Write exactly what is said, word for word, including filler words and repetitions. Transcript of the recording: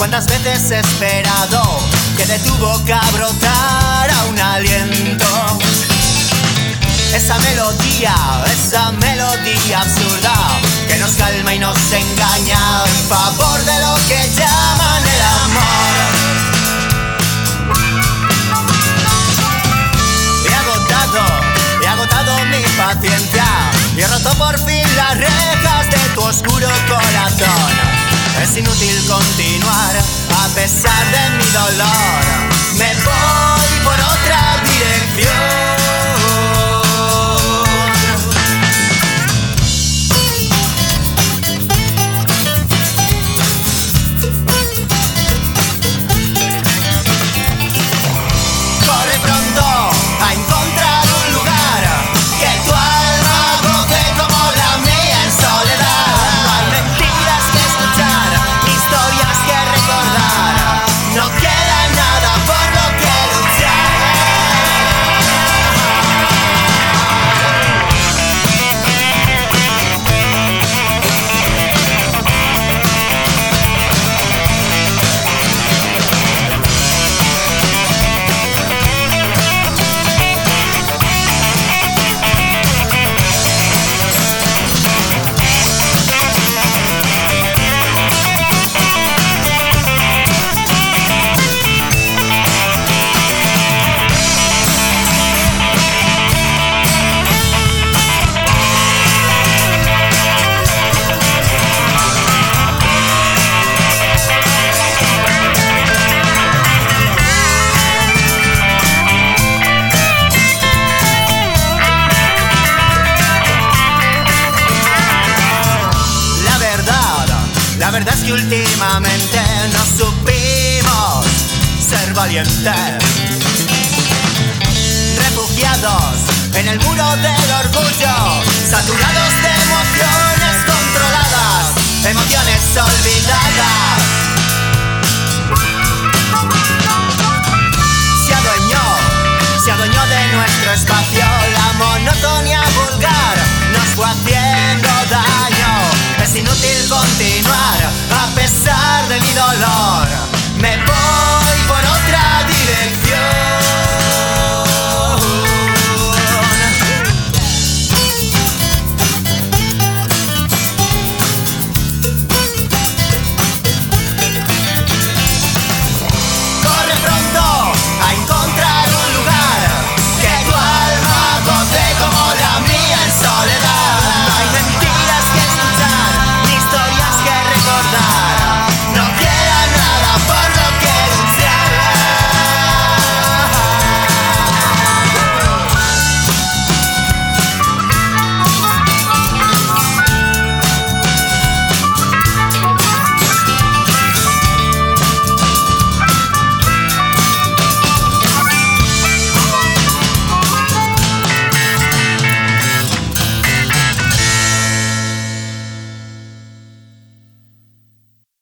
Cuántas veces he esperado que de tu boca brotara un aliento. Esa melodía, esa melodía absurda que nos calma y nos engaña en favor de lo que llaman el amor. He agotado, he agotado mi paciencia y he roto por fin las rejas de tu oscuro corazón. Es inútil continuar a pesar de mi dolor. Me voy por otra dirección. La verdad es que últimamente no supimos ser valientes, refugiados en el muro del orgullo, saturados de